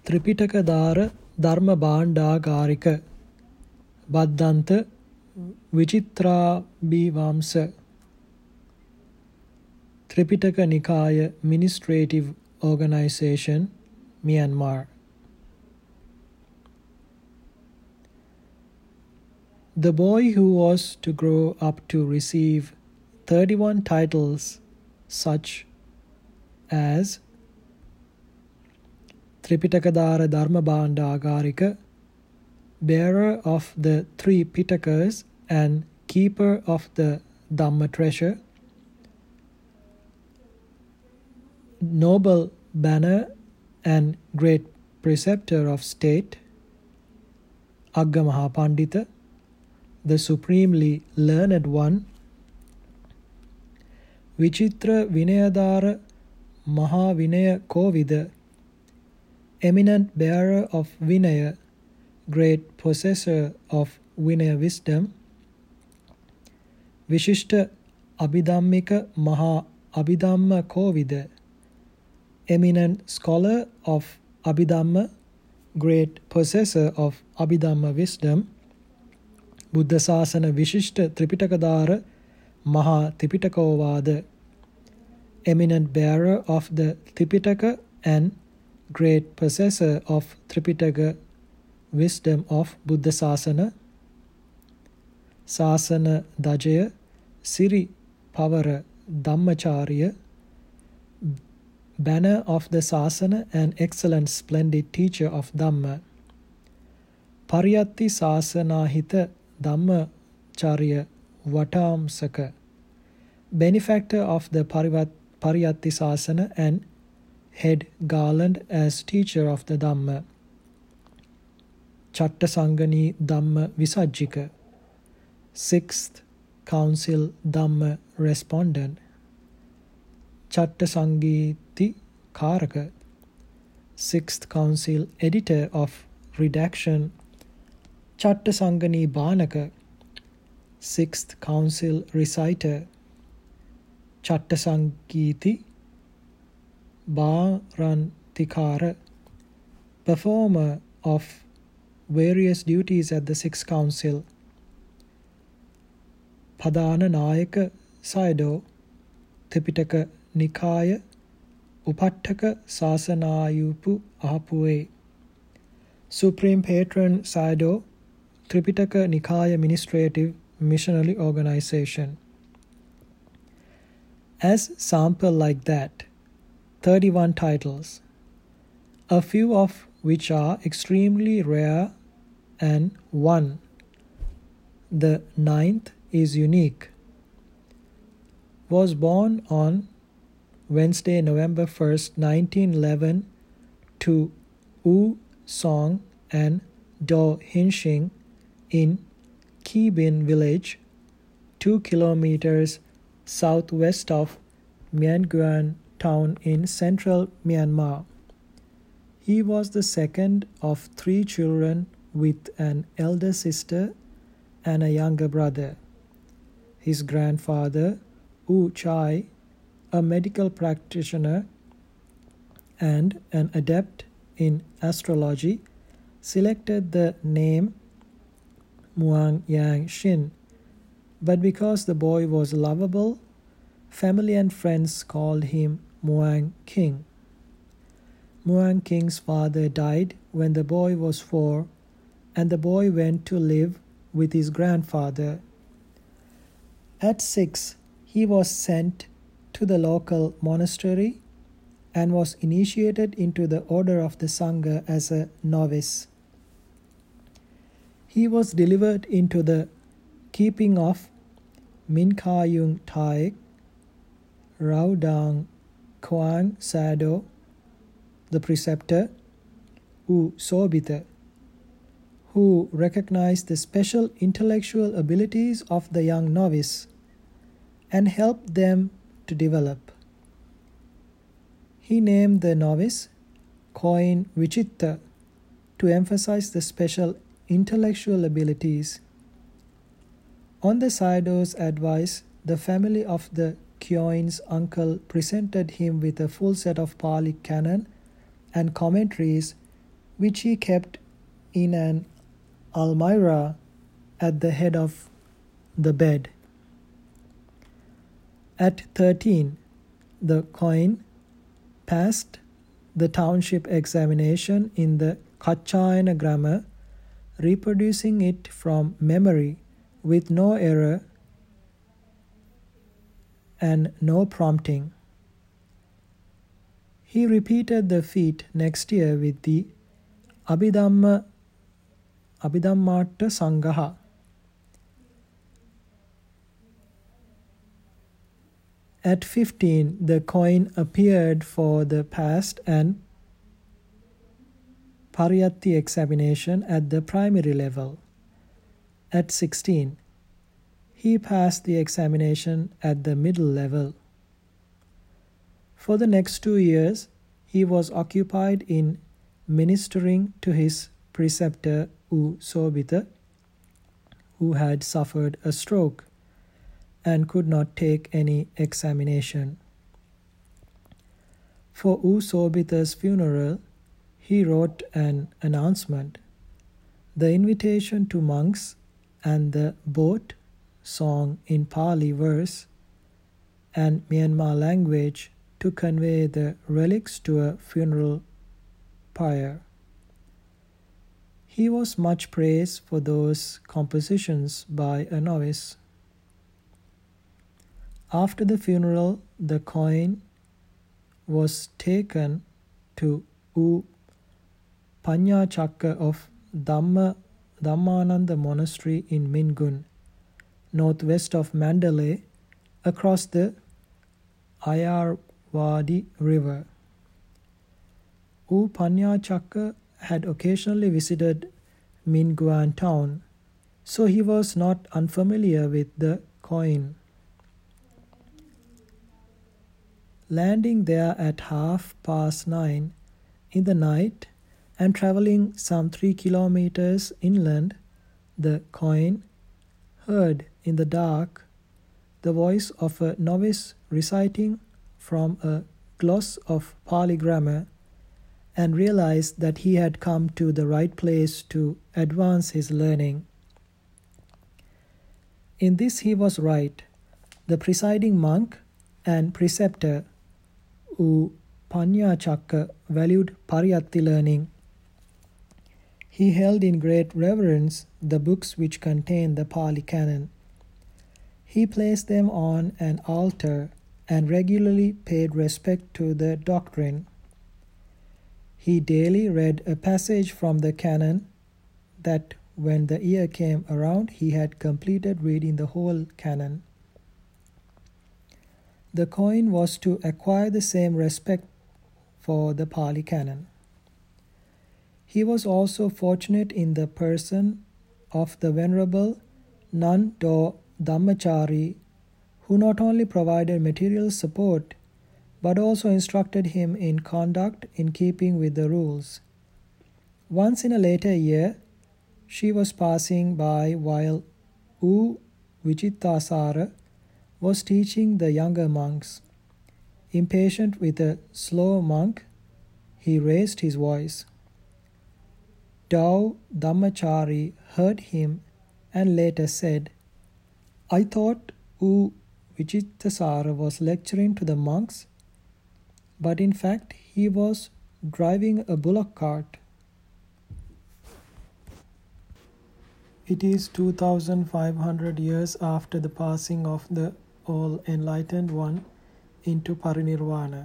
ත්‍රිපිටකධාර ධර්ම භාණ්ඩාගාරික බද්ධන්ත විචිත්‍රාභිවංස Tripitaka Nikaya Administrative Organization, Myanmar. The boy who was to grow up to receive 31 titles such as Tripitakathara Dharmabhandagarika, bearer of the 3 Pitakas and keeper of the Dhamma treasure, noble banner and great preceptor of state, Agga Mahapandita, the supremely learned one, Vichitra Vinayadhara Mahavinaya Kovida, eminent bearer of Vinaya, great possessor of Vinaya wisdom, Vishishta Abhidhammika Maha Abhidhamma Kovida, eminent scholar of Abhidhamma, great possessor of Abhidhamma wisdom, Buddha Sasana Vishishta Tripitakathara Maha Tripitakavada, eminent bearer of the Tripitaka and great possessor of Tripitaka wisdom of Buddha Sasana, Sasana Dajaya, Siri Pavara Dhammacharya, banner of the Sasana and excellent splendid teacher of Dhamma, Pariyatti Sasanahita Dhammacharya Vatamsaka, benefactor of the Pariyatti Sasana and head garland as teacher of the Dhamma, Chattasangani Dhamma Visajjika, 6th Council Dhamma Respondent, Chattasangiti Karaka, 6th Council Editor of Redaction, Chattasangani Banaka, 6th Council Reciter, Chattasangiti Barantikara, performer of various duties at the 6th Council, Padana Nayaka Sayadaw, Tripitaka Nikaya Upattaka Sasanayupu Ahapuwe, Supreme Patron Sayadaw, Tripitaka Nikaya Administrative Missionary Organization. As sample like that, 31 titles, a few of which are extremely rare and one, the 9th, is unique, was born on Wednesday, November 1st, 1911 to Wu Song and Do Hinshing in Kibin village, 2 kilometers southwest of Mianguan town in central Myanmar. He was the second of 3 children with an elder sister and a younger brother. His grandfather, Wu Chai, a medical practitioner and an adept in astrology, selected the name Muang Yang Shin, but because the boy was lovable, family and friends called him Muang King. Muang King's father died when the boy was 4, and the boy went to live with his grandfather. At 6, he was sent to the local monastery and was initiated into the order of the Sangha as a novice. He was delivered into the keeping of Min Kayung Taek, Raudang Kwang Sayadaw, the preceptor, U Sobita, who recognized the special intellectual abilities of the young novice and helped them to develop. He named the novice Koin Vichitta to emphasize the special intellectual abilities. On the Sayadaw's advice, the family of the Kyoin's uncle presented him with a full set of Pali Canon and commentaries which he kept in an almirah at the head of the bed. At 13, the coin passed the township examination in the Katyayana grammar, reproducing it from memory with no error and no prompting. He repeated the feat next year with the Abhidhammatta Sangaha. At 15, the coin appeared for the past and Pariyatti examination at the primary level. At 16, he passed the examination at the middle level. For the next 2 years, he was occupied in ministering to his preceptor U Sobhita, who had suffered a stroke and could not take any examination. For U Sobhita's funeral, he wrote an announcement, the invitation to monks and the boat song in Pali verse and Myanmar language to convey the relics to a funeral pyre. He was much praised for those compositions by a novice. After the funeral, the coin was taken to U Panyachakka of Dhammananda Monastery in Mingun, northwest of Mandalay, across the Ayarwadi River. U Panyachakka had occasionally visited Minguan town, so he was not unfamiliar with the coin. Landing there at 9:30 in the night and traveling some 3 kilometers inland, the coin heard in the dark the voice of a novice reciting from a gloss of Pali grammar and realized that he had come to the right place to advance his learning. In this he was right. The presiding monk and preceptor U Panyachakka valued Pariyatti learning. He held in great reverence the books which contain the Pali canon. He placed them on an altar and regularly paid respect to the doctrine. He daily read a passage from the canon that when the year came around he had completed reading the whole canon. The coin was to acquire the same respect for the Pali canon. He was also fortunate in the person of the Venerable Nan Do Dhammachari, who not only provided material support but also instructed him in conduct in keeping with the rules. Once in a later year, she was passing by while U Vichittasara was teaching the younger monks. Impatient with a slow monk, he raised his voice. Dao Dhammachari heard him and later said, I thought U Vichittasara was lecturing to the monks, but in fact he was driving a bullock cart. It is 2,500 years after the passing of the All-Enlightened One into Parinirvana.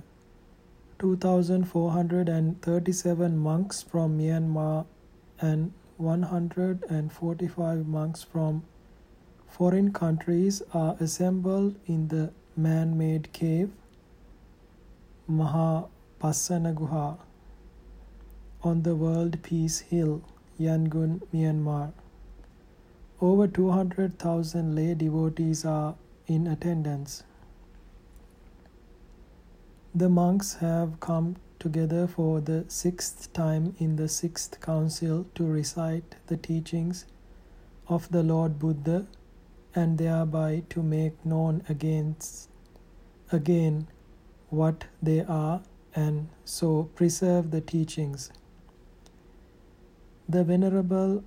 2,437 monks from Myanmar and 145 monks from foreign countries are assembled in the man-made cave Mahapassana Guha on the World Peace Hill, Yangon, Myanmar. Over 200,000 lay devotees are in attendance. The monks have come together for the 6th time in the 6th Council to recite the teachings of the Lord Buddha and thereby to make known again what they are and so preserve the teachings. The Venerable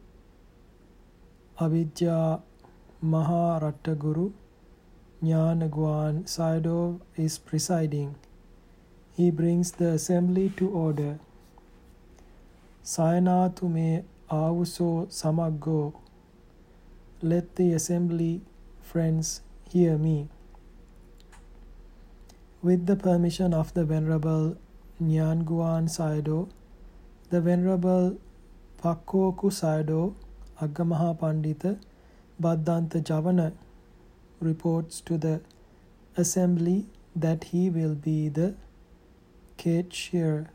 Abhijja Maharattaguru Jnanaguan Sayadaw is presiding. He brings the assembly to order. Sayanatu me avuso samaggo. Let the assembly, friends, hear me. With the permission of the Venerable Jnanaguan Sayadaw, the Venerable Pakkoku Sayadaw, Aggamaha Pandita Bhaddanta Javana reports to the assembly that he will be the Khetshir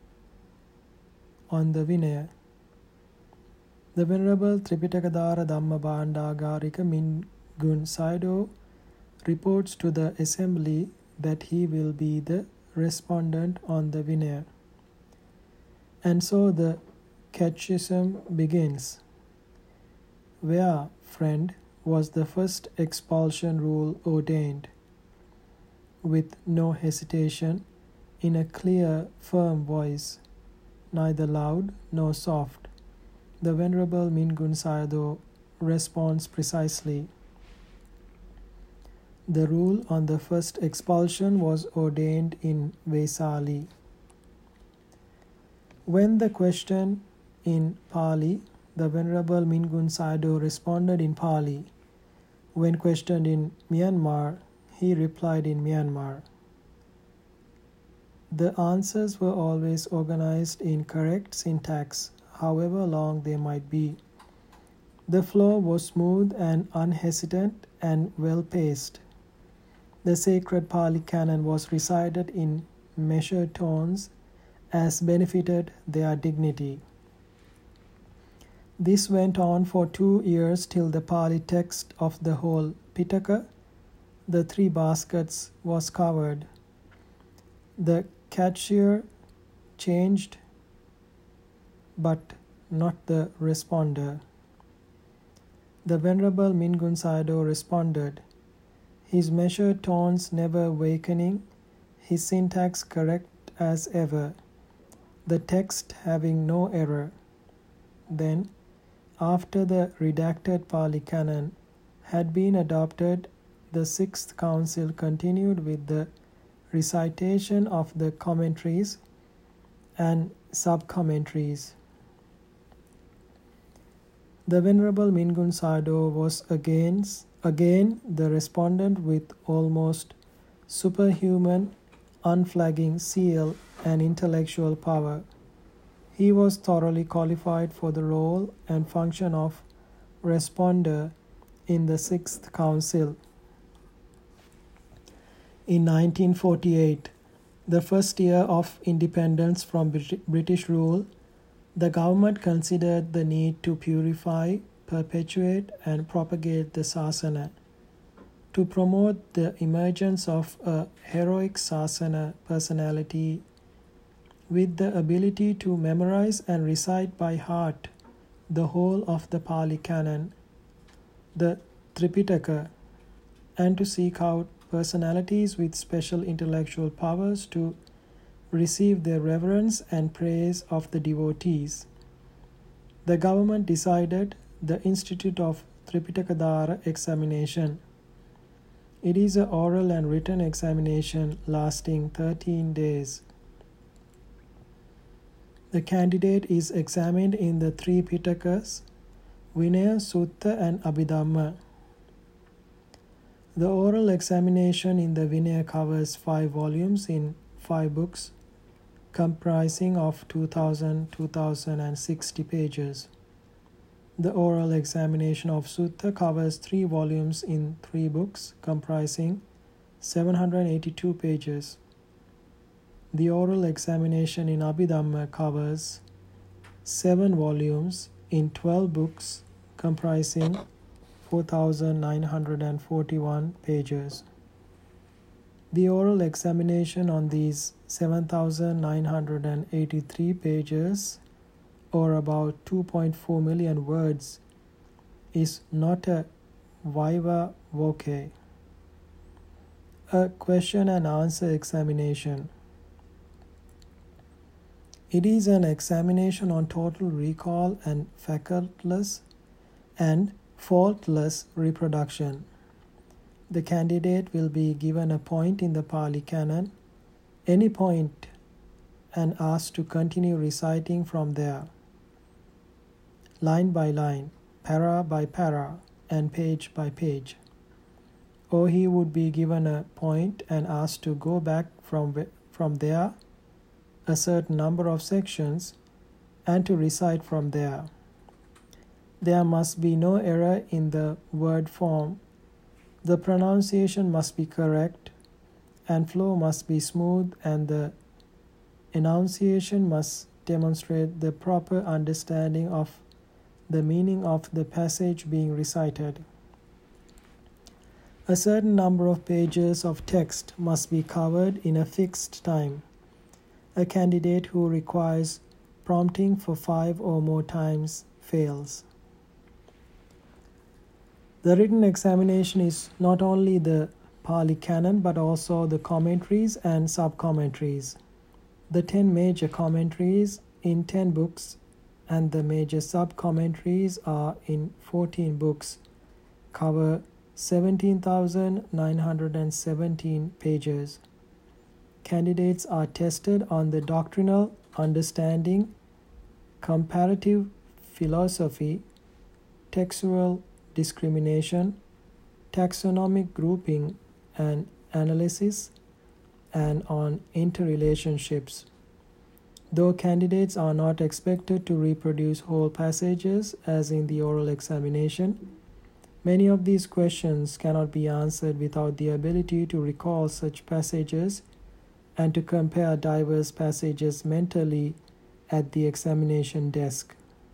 on the Vinaya. The Venerable Tripitakathara Dhamma Bhandagarika Mingun Sayadaw reports to the assembly that he will be the respondent on the Vinaya. And so the catechism begins. Where, friend, was the first expulsion rule ordained? With no hesitation, in a clear, firm voice, neither loud nor soft, the Venerable Mingun Sayadaw responds precisely. The rule on the first expulsion was ordained in Vesali. When the question in Pali, the Venerable Mingun Sayadaw responded in Pali. When questioned in Myanmar, he replied in Myanmar. The answers were always organized in correct syntax, however long they might be. The flow was smooth and unhesitant and well-paced. The sacred Pali Canon was recited in measured tones as benefited their dignity. This went on for 2 years till the Pali text of the whole Pitaka, the 3 baskets, was covered. The Khetshir changed, but not the responder. The Venerable Mingun Sayadaw responded, his measured tones never weakening, his syntax correct as ever, the text having no error. Then, after the redacted Pali Canon had been adopted, the Sixth Council continued with the recitation of the commentaries and sub-commentaries. The Venerable Mingun Sayadaw was again the respondent with almost superhuman, unflagging zeal and intellectual power. He was thoroughly qualified for the role and function of responder in the Sixth Council. In 1948, the first year of independence from British rule, the government considered the need to purify, perpetuate, and propagate the Sasana. To promote the emergence of a heroic Sasana personality with the ability to memorize and recite by heart the whole of the Pali Canon, the Tripitaka, and to seek out personalities with special intellectual powers to receive the reverence and praise of the devotees. The government decided the Institute of Tripitakathara examination. It is an oral and written examination lasting 13 days. The candidate is examined in the 3 Pitakas, Vinaya, Sutta, and Abhidhamma. The oral examination in the Vinaya covers 5 volumes in 5 books, comprising of 2,060 pages. The oral examination of Sutta covers 3 volumes in 3 books, comprising 782 pages. The oral examination in Abhidhamma covers 7 volumes in 12 books, comprising 4,941 pages. The oral examination on these 7,983 pages, or about 2.4 million words, is not a viva voce, a question and answer examination. It is an examination on total recall and faultless reproduction. The candidate will be given a point in the Pali Canon, any point, and asked to continue reciting from there, line by line, para by para, and page by page. Or he would be given a point and asked to go back from there a certain number of sections and to recite from there. There must be no error in the word form. The pronunciation must be correct, and flow must be smooth, and the enunciation must demonstrate the proper understanding of the meaning of the passage being recited. A certain number of pages of text must be covered in a fixed time. A candidate who requires prompting for 5 or more times fails. The written examination is not only the Pali Canon but also the commentaries and sub-commentaries. The 10 major commentaries in 10 books and the major sub-commentaries are in 14 books, cover 17,917 pages. Candidates are tested on the doctrinal understanding, comparative philosophy, textual discrimination, taxonomic grouping and analysis, and on interrelationships. Though candidates are not expected to reproduce whole passages as in the oral examination, many of these questions cannot be answered without the ability to recall such passages and to compare diverse passages mentally at the examination desk.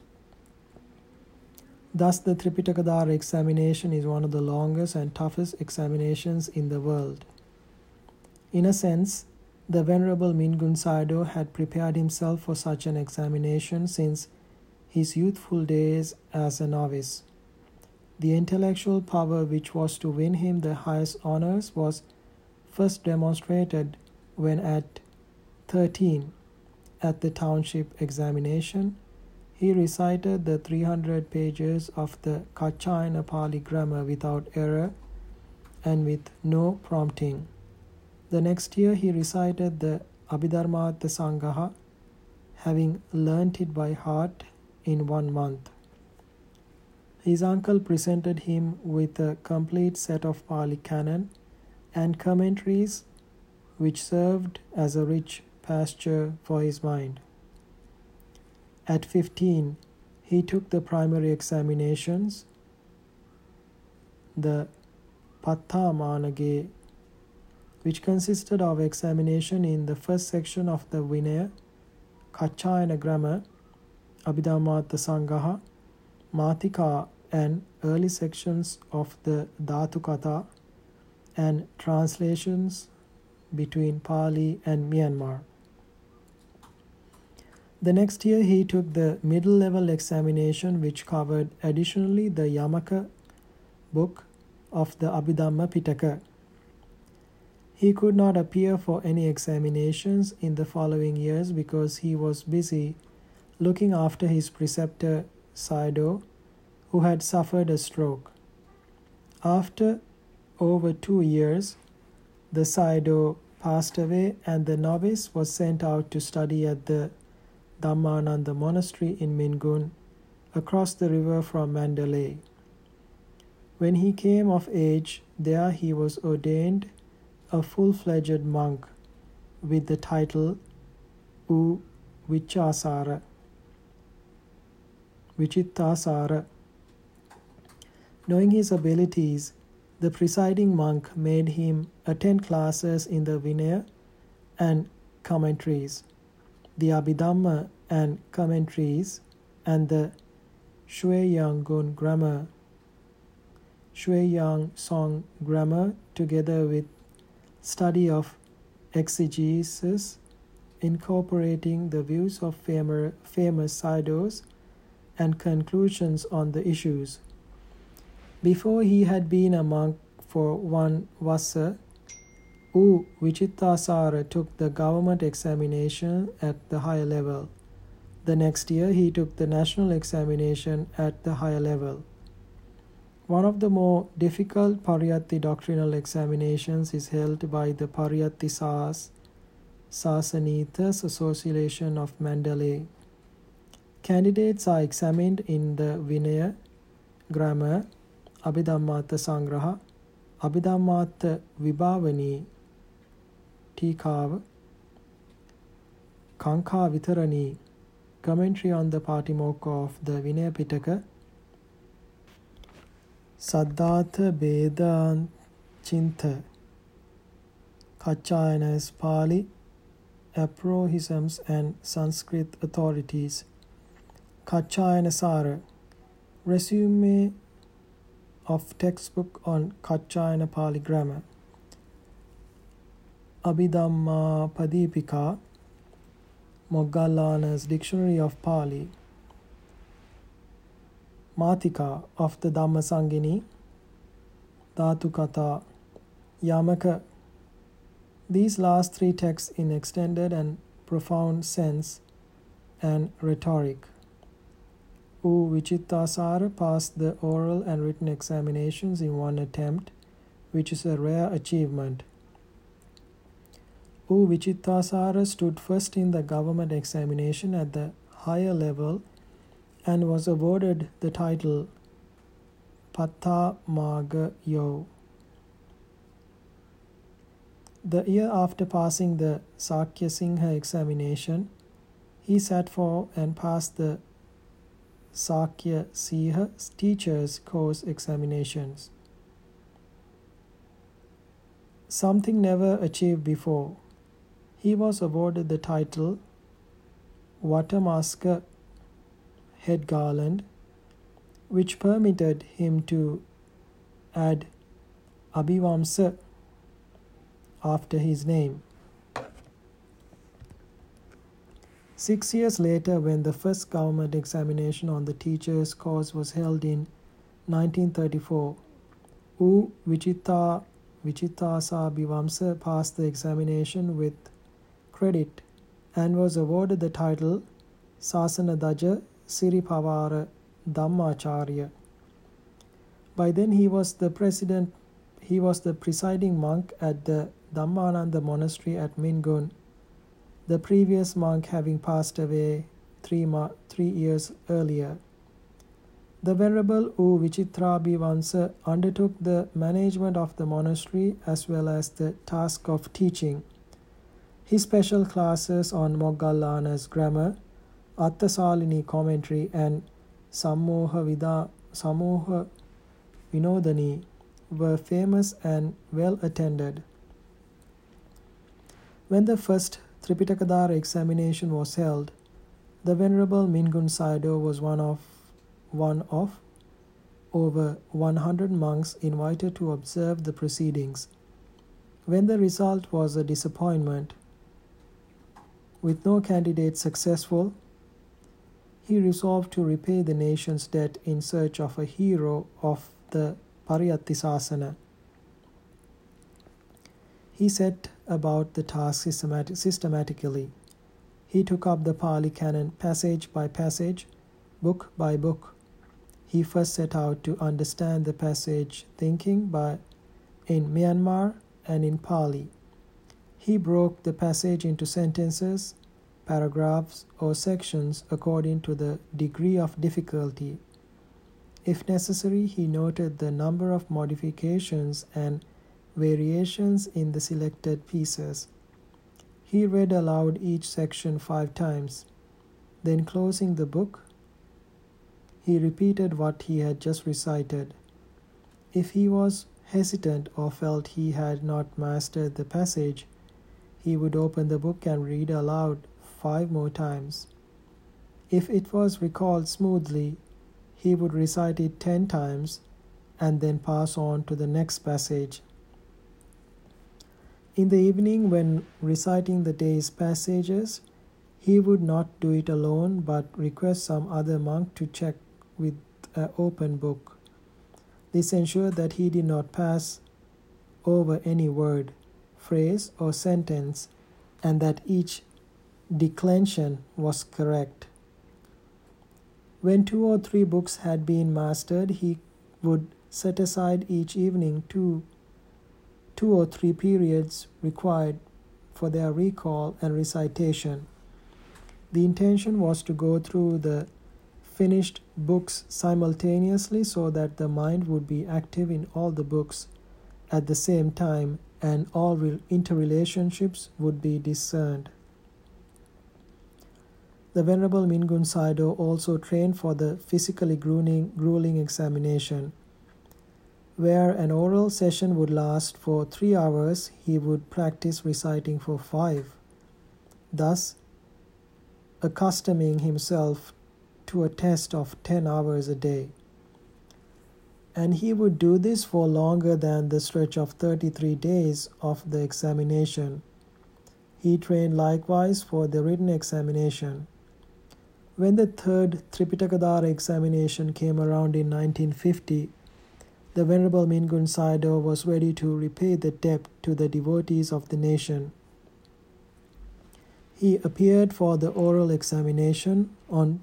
Thus, the Tripitaka examination is one of the longest and toughest examinations in the world. In a sense, the Venerable Mingun Sayadaw had prepared himself for such an examination since his youthful days as a novice. The intellectual power which was to win him the highest honors was first demonstrated when at 13, at the township examination, he recited the 300 pages of the Kaccayana Pali grammar without error and with no prompting. The next year he recited the Abhidharmattha Sangaha, having learnt it by heart in 1 month. His uncle presented him with a complete set of Pali Canon and commentaries which served as a rich pasture for his mind. At 15, he took the primary examinations, the Patthamanage, which consisted of examination in the first section of the Vinaya, Kaccayana grammar, Abhidharmattha Sangaha, Matika, and early sections of the Dhatu Katha and translations between Pali and Myanmar. The next year he took the middle-level examination which covered additionally the Yamaka book of the Abhidhamma Pitaka. He could not appear for any examinations in the following years because he was busy looking after his preceptor Sayadaw, who had suffered a stroke. After over 2 years, the Sayadaw passed away and the novice was sent out to study at the Dhammananda monastery in Mingun, across the river from Mandalay. When he came of age, there he was ordained a full-fledged monk with the title U Vichittasara. Knowing his abilities, the presiding monk made him attend classes in the Vinaya and commentaries, the Abhidhamma and commentaries, and the Shueyang grammar, Shueyang Song grammar, together with study of exegesis, incorporating the views of famous Sayadaws and conclusions on the issues. Before he had been a monk for 1 vassa, U. Vichittasara took the government examination at the higher level. The next year, he took the national examination at the higher level. One of the more difficult Pariyatti doctrinal examinations is held by the Pariyatti Sasanitas Association of Mandalay. Candidates are examined in the Vinaya, Grammar, Abhidhammatta Sangraha, Abhidhammatta Vibhavani, Tikava, Kanka Vitarani, commentary on the Patimokkha of the Vinaya Pitaka, Saddhartha Vedanthinta, Kaccayana's Pali, aphorisms and Sanskrit authorities. Kaccayana Sara, resume of textbook on Kaccayana Pali grammar. Abhidhamma Padipika, Moggallana's Dictionary of Pali. Matika of the Dhammasangini, Dhatukatha, Yamaka. These last three texts in extended and profound sense and rhetoric. U. Vichittasara passed the oral and written examinations in one attempt, which is a rare achievement. U. Vichittasara stood first in the government examination at the higher level and was awarded the title Pathamagayo. The year after passing the Sakya Singha examination, he sat for and passed the Sakya Siha Teachers Course examinations. Something never achieved before. He was awarded the title Vatamaska Head Garland, which permitted him to add Abhivamsa after his name. 6 years later, when the first government examination on the teacher's course was held in 1934, U. Vichittasabhivamsa passed the examination with credit and was awarded the title Sasanadaja Siripavara Dhammacharya. By then he was the presiding monk at the Dhammananda monastery at Mingun, the previous monk having passed away 3 years earlier. The Venerable U. Vichittabhivamsa undertook the management of the monastery as well as the task of teaching. His special classes on Moggallana's grammar, Attasalini commentary and Samoha Vinodani were famous and well attended. When the first Tripitakathara examination was held, the Venerable Mingun Sayadaw was one of over 100 monks invited to observe the proceedings. When the result was a disappointment, with no candidate successful, he resolved to repay the nation's debt in search of a hero of the Pariyatti Sasana. He set about the task systematically. He took up the Pali Canon passage by passage, book by book. He first set out to understand the passage thinking in Myanmar and in Pali. He broke the passage into sentences, paragraphs, or sections according to the degree of difficulty. If necessary, he noted the number of modifications and variations in the selected pieces. He read aloud each section 5 times. Then, closing the book, he repeated what he had just recited. If he was hesitant or felt he had not mastered the passage, he would open the book and read aloud 5 more times. If it was recalled smoothly, he would recite it 10 times and then pass on to the next passage. In the evening, when reciting the day's passages, he would not do it alone but request some other monk to check with an open book. This ensured that he did not pass over any word, phrase or sentence, and that each declension was correct. When 2 or 3 books had been mastered, he would set aside each evening 2 or 3 periods required for their recall and recitation. The intention was to go through the finished books simultaneously so that the mind would be active in all the books at the same time and all interrelationships would be discerned. The Venerable Mingun Sayadaw also trained for the physically grueling examination. Where an oral session would last for 3 hours, he would practice reciting for 5, thus accustoming himself to a test of 10 hours a day. And he would do this for longer than the stretch of 33 days of the examination. He trained likewise for the written examination. When the 3rd Tripitaka examination came around in 1950, the Venerable Mingun Sayadaw was ready to repay the debt to the devotees of the nation. He appeared for the oral examination on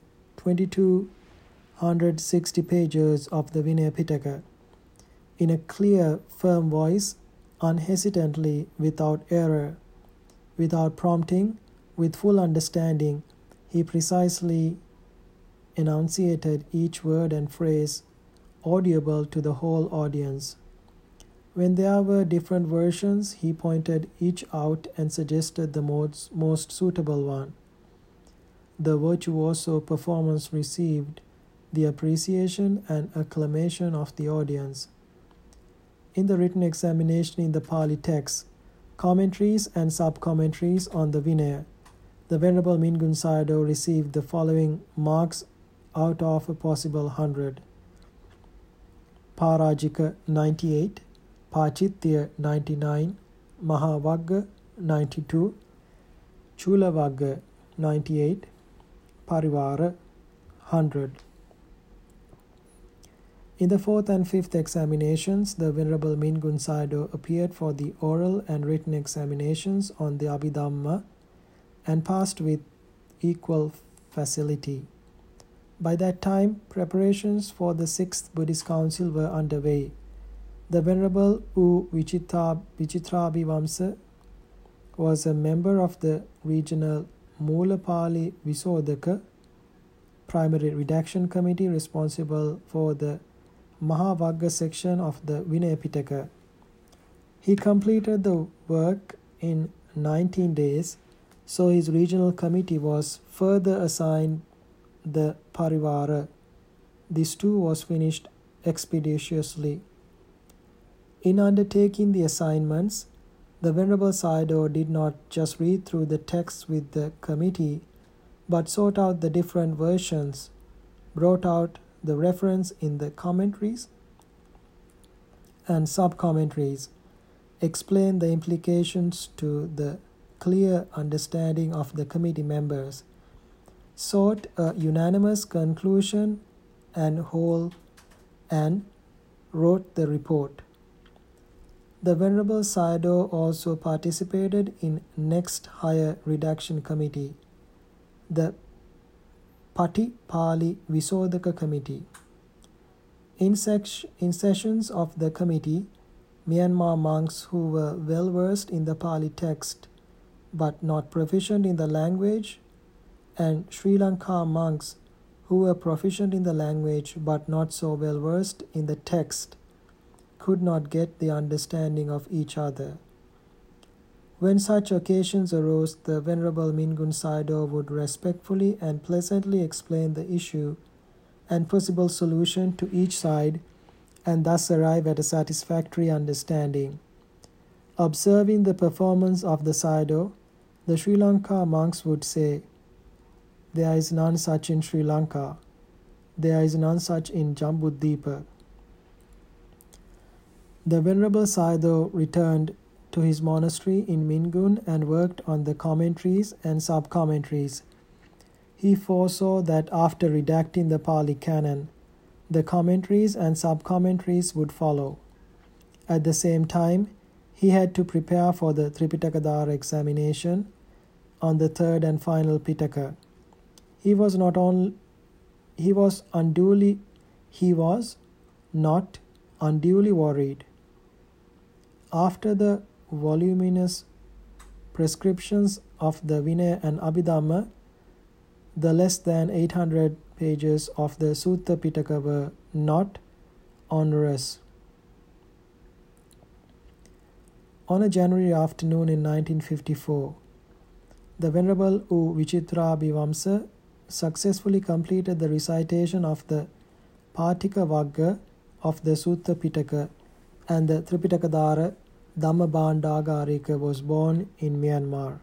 2260 pages of the Vinaya Pitaka. In a clear, firm voice, unhesitantly, without error, without prompting, with full understanding, he precisely enunciated each word and phrase audible to the whole audience. When there were different versions, he pointed each out and suggested the most suitable one. The virtuoso performance received the appreciation and acclamation of the audience. In the written examination in the Pali text, commentaries and sub-commentaries on the Vinaya, the Venerable Mingun Sayadaw received the following marks out of a possible 100. Parajika 98, Pachitya 99, Mahavagga 92, Chulavagga 98, Parivara 100. In the 4th and 5th examinations, the Venerable Mingun Sayadaw appeared for the oral and written examinations on the Abhidhamma and passed with equal facility. By that time, preparations for the 6th Buddhist Council were underway. The Venerable U Vichitrabhivamsa was a member of the regional Mulapali Visodhaka primary redaction committee responsible for the Mahavagga section of the Vinaya Pitaka. He completed the work in 19 days, so his regional committee was further assigned the Parivara. This too was finished expeditiously. In undertaking the assignments, the Venerable Sayadaw did not just read through the texts with the committee, but sought out the different versions, brought out the reference in the commentaries and sub-commentaries, explained the implications to the clear understanding of the committee members, sought a unanimous conclusion and wrote the report. The Venerable Sayadaw also participated in next higher redaction committee, the Pati Pali Visodhaka Committee. In sessions of the committee, Myanmar monks who were well versed in the Pali text but not proficient in the language, and Sri Lanka monks who were proficient in the language but not so well versed in the text, could not get the understanding of each other. When such occasions arose, the Venerable Mingun Sayadaw would respectfully and pleasantly explain the issue and possible solution to each side, and thus arrive at a satisfactory understanding. Observing the performance of the Sayadaw, the Sri Lanka monks would say, "There is none such in Sri Lanka. There is none such in Jambudvipa." The Venerable Sayadaw returned to his monastery in Mingun and worked on the commentaries and sub-commentaries. He foresaw that after redacting the Pali Canon, the commentaries and sub-commentaries would follow. At the same time, he had to prepare for the Tripitakadhara examination on the third and final Pitaka. He was not unduly worried. After the voluminous prescriptions of the Vinaya and Abhidhamma, the less than 800 pages of the Sutta Pitaka were not onerous. On a January afternoon in 1954, the Venerable U Vichitrabhivamsa successfully completed the recitation of the Patika Vagga of the Sutta Pitaka, and the Tripitakadhara Dhammabhandagarika was born in Myanmar.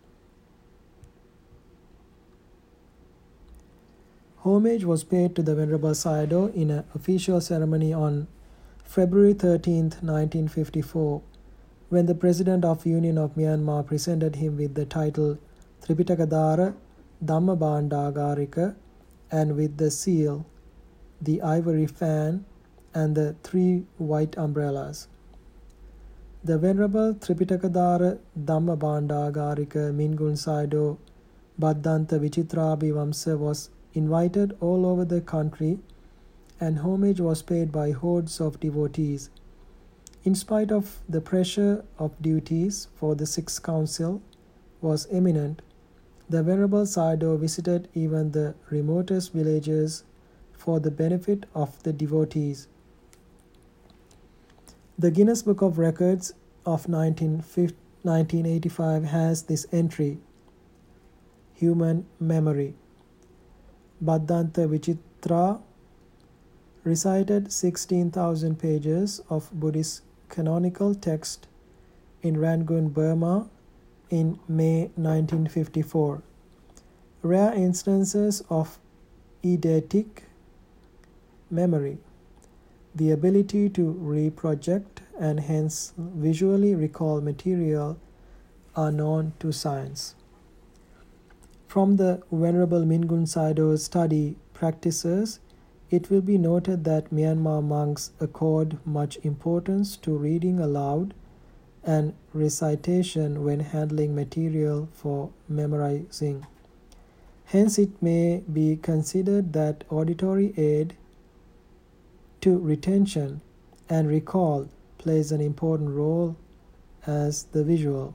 Homage was paid to the Venerable Sayadaw in an official ceremony on February 13, 1954, when the President of Union of Myanmar presented him with the title Tripitakadhara Dhammabhandagarika and with the seal, the ivory fan, and the 3 white umbrellas. The Venerable Tripitakadhara Dhammabhandagarika Mingun Sayadaw Bhaddanta Vichitrabhivamsa was invited all over the country, and homage was paid by hordes of devotees. In spite of the pressure of duties, for the Sixth Council was imminent, the Venerable Sayadaw visited even the remotest villages for the benefit of the devotees. The Guinness Book of Records of 1985 has this entry: Human Memory. Bhaddanta Vichitra recited 16,000 pages of Buddhist canonical text in Rangoon, Burma in May 1954. Rare instances of eidetic memory, the ability to reproject and hence visually recall material, are known to science. From the Venerable Mingun Sayadaw's study practices, it will be noted that Myanmar monks accord much importance to reading aloud and recitation when handling material for memorizing. Hence, it may be considered that auditory aid to retention and recall plays an important role as the visual.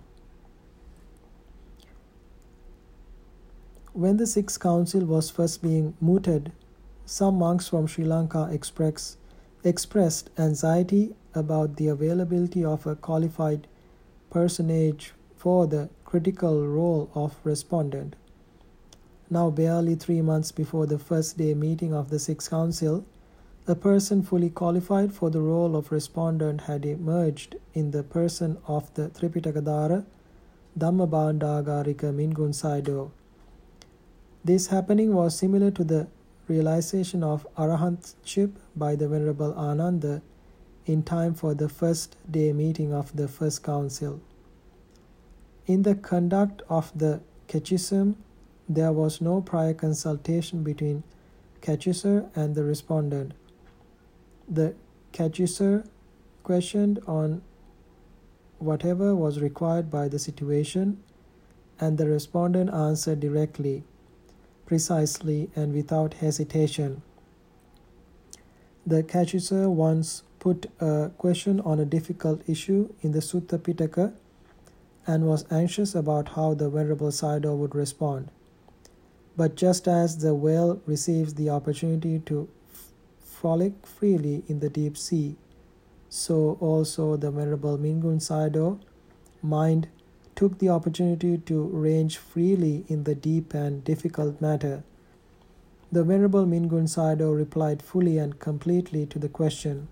When the Sixth Council was first being mooted, some monks from Sri Lanka expressed anxiety about the availability of a qualified personage for the critical role of respondent. Now, barely 3 months before the first day meeting of the Sixth Council, a person fully qualified for the role of respondent had emerged in the person of the Tripitakadhara Dhammabhandagarika Mingun Sayadaw. This happening was similar to the realization of arahantship by the Venerable Ananda in time for the first day meeting of the First Council. In the conduct of the catechism, there was no prior consultation between catechisor and the respondent. The catechisor questioned on whatever was required by the situation, and the respondent answered directly, precisely, and without hesitation. The catechisor once put a question on a difficult issue in the Sutta Pitaka and was anxious about how the Venerable Sayadaw would respond. But just as the whale receives the opportunity to frolic freely in the deep sea, so also the Venerable Mingun Sayadaw mind took the opportunity to range freely in the deep and difficult matter. The Venerable Mingun Sayadaw replied fully and completely to the question.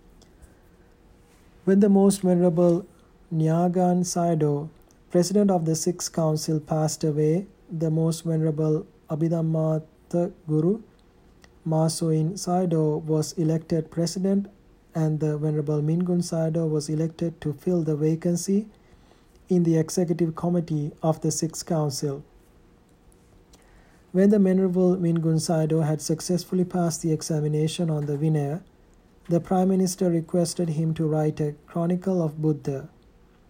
When the Most Venerable Nyagan Sayadaw, President of the Sixth Council, passed away, the Most Venerable Abhidhammatha Guru Masoin Sayadaw was elected President, and the Venerable Mingun Sayadaw was elected to fill the vacancy in the Executive Committee of the Sixth Council. When the Venerable Mingun Sayadaw had successfully passed the examination on the Vinaya, the Prime Minister requested him to write a chronicle of Buddha.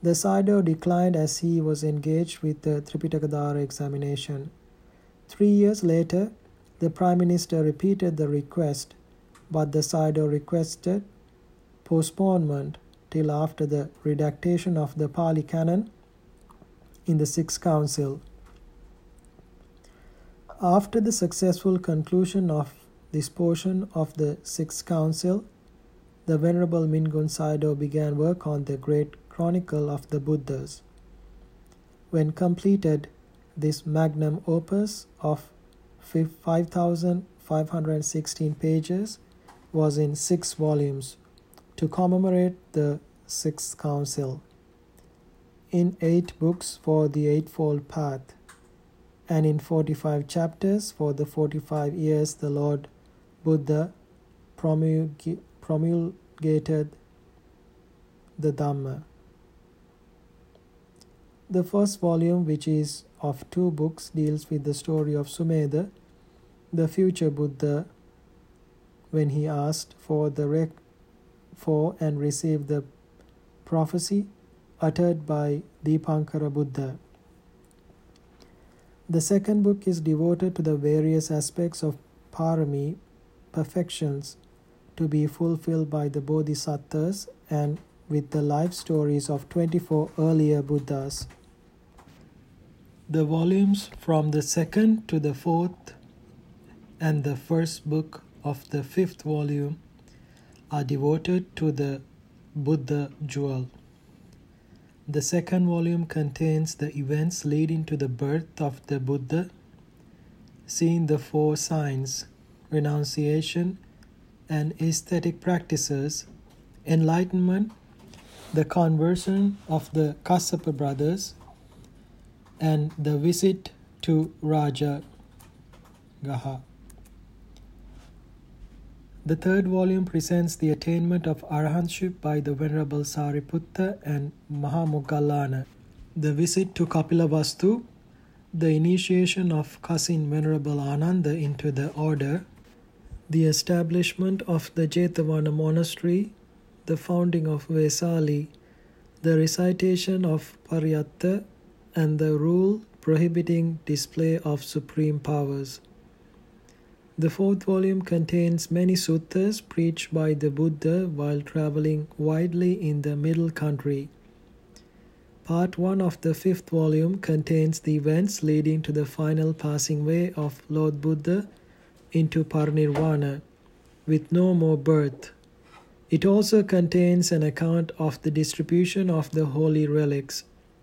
The Sayadaw declined as he was engaged with the Tripitaka examination. 3 years later, the Prime Minister repeated the request, but the Sayadaw requested postponement till after the redactation of the Pali Canon in the Sixth Council. After the successful conclusion of this portion of the Sixth Council, the Venerable Mingun Sayadaw began work on the Great Chronicle of the Buddhas. When completed, this magnum opus of 5,516 pages was in 6 volumes to commemorate the Sixth Council, in 8 books for the Eightfold Path, and in 45 chapters for the 45 years the Lord Buddha promulgated the Dhamma. The first volume, which is of 2 books, deals with the story of Sumedha, the future Buddha, when he asked for and received the prophecy uttered by Dipankara Buddha. The second book is devoted to the various aspects of parami, perfections, to be fulfilled by the Bodhisattvas, and with the life stories of 24 earlier Buddhas. The volumes from the second to the fourth and the first book of the 5th volume are devoted to the Buddha jewel. The second volume contains the events leading to the birth of the Buddha, seeing the 4 signs, renunciation and aesthetic practices, enlightenment, the conversion of the Kassapa brothers, and the visit to Rajagaha. The third volume presents the attainment of arahantship by the Venerable Sariputta and Mahamoggallana, the visit to Kapilavastu, the initiation of cousin Venerable Ananda into the order, the establishment of the Jetavana monastery, the founding of Vesali, the recitation of Pariyatta, and the rule prohibiting display of supreme powers. The 4th volume contains many suttas preached by the Buddha while traveling widely in the Middle Country. Part 1 of the 5th volume contains the events leading to the final passing away of Lord Buddha into Parinirvana, with no more birth. It also contains an account of the distribution of the holy relics.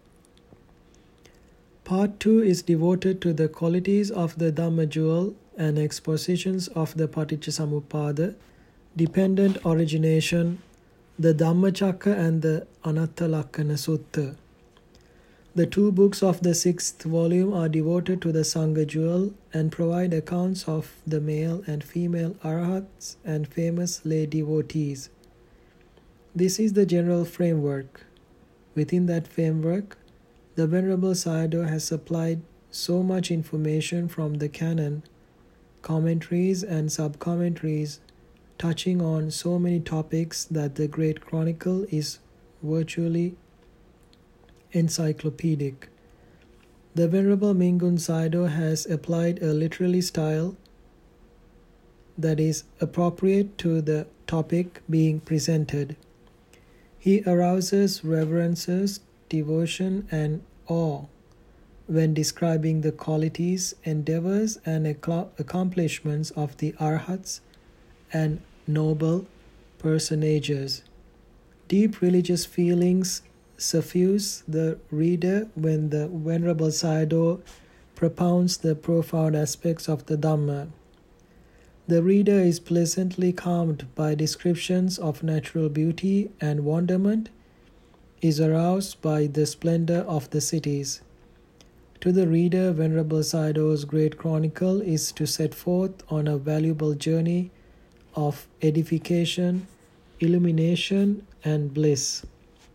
Part 2 is devoted to the qualities of the Dhamma jewel and expositions of the Paticcasamuppada, dependent origination, the Dhammacakka and the Anattalakkana Sutta. The 2 books of the 6th volume are devoted to the Sangha jewel and provide accounts of the male and female arahats and famous lay devotees. This is the general framework. Within that framework, the Venerable Sayadaw has supplied so much information from the canon, commentaries and sub-commentaries, touching on so many topics that the Great Chronicle is virtually encyclopedic. The Venerable Mingun Sayadaw has applied a literary style that is appropriate to the topic being presented. He arouses reverences, devotion, and awe when describing the qualities, endeavors, and accomplishments of the arhats and noble personages. Deep religious feelings suffuse the reader when the Venerable Sayadaw propounds the profound aspects of the Dhamma. The reader is pleasantly calmed by descriptions of natural beauty, and wonderment is aroused by the splendor of the cities. To the reader, Venerable Sayadaw's Great Chronicle is to set forth on a valuable journey of edification, illumination, and bliss.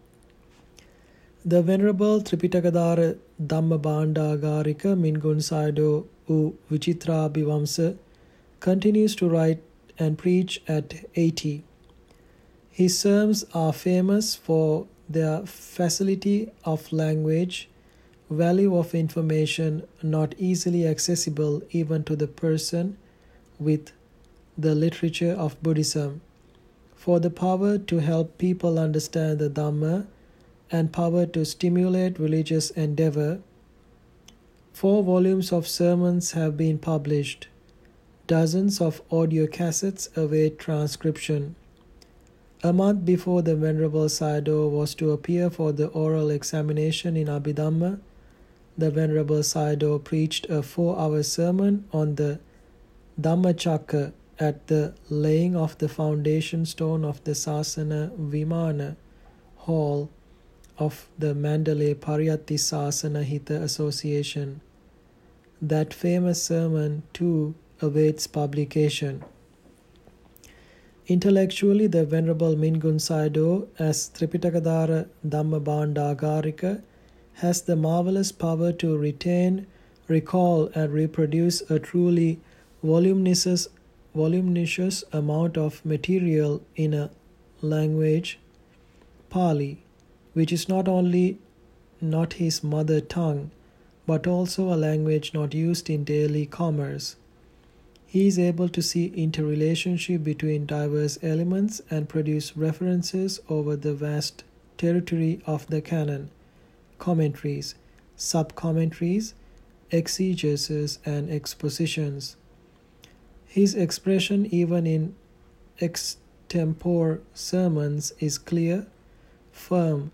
The Venerable Tripitakathara Dhammabhandagarika Mingun Sayadaw U Vichitrabhivamsa continues to write and preach at 80. His sermons are famous for their facility of language, value of information not easily accessible even to the person with the literature of Buddhism, for the power to help people understand the Dhamma and power to stimulate religious endeavor. 4 volumes of sermons have been published. Dozens of audio cassettes await transcription. A month before the Venerable Sayadaw was to appear for the oral examination in Abhidhamma, the Venerable Sayadaw preached a 4-hour sermon on the Dhammacakka at the laying of the foundation stone of the Sasana Vimana Hall of the Mandalay Pariyatti Sasana Hita Association. That famous sermon, too, awaits publication. Intellectually, the Venerable Mingun Sayadaw, as Tripitakadhara Dhammabhandagarika, has the marvelous power to retain, recall, and reproduce a truly voluminous amount of material in a language, Pali, which is not only not his mother tongue, but also a language not used in daily commerce. He is able to see interrelationship between diverse elements and produce references over the vast territory of the canon, commentaries, sub-commentaries, exegesis, and expositions. His expression, even in extempore sermons, is clear, firm,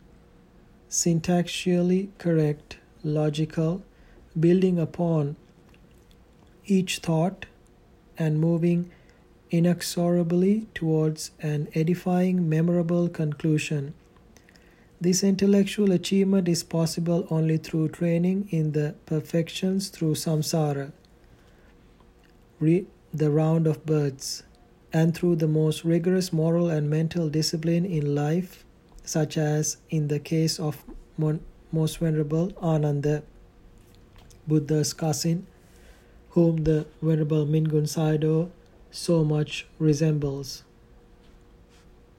syntaxially correct, logical, building upon each thought and moving inexorably towards an edifying, memorable conclusion. This intellectual achievement is possible only through training in the perfections through samsara, the round of births, and through the most rigorous moral and mental discipline in life, such as in the case of Most Venerable Ananda, Buddha's cousin, whom the Venerable Mingun Sayadaw so much resembles.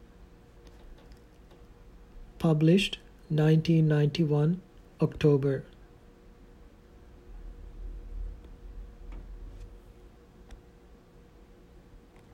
Published 1991, October.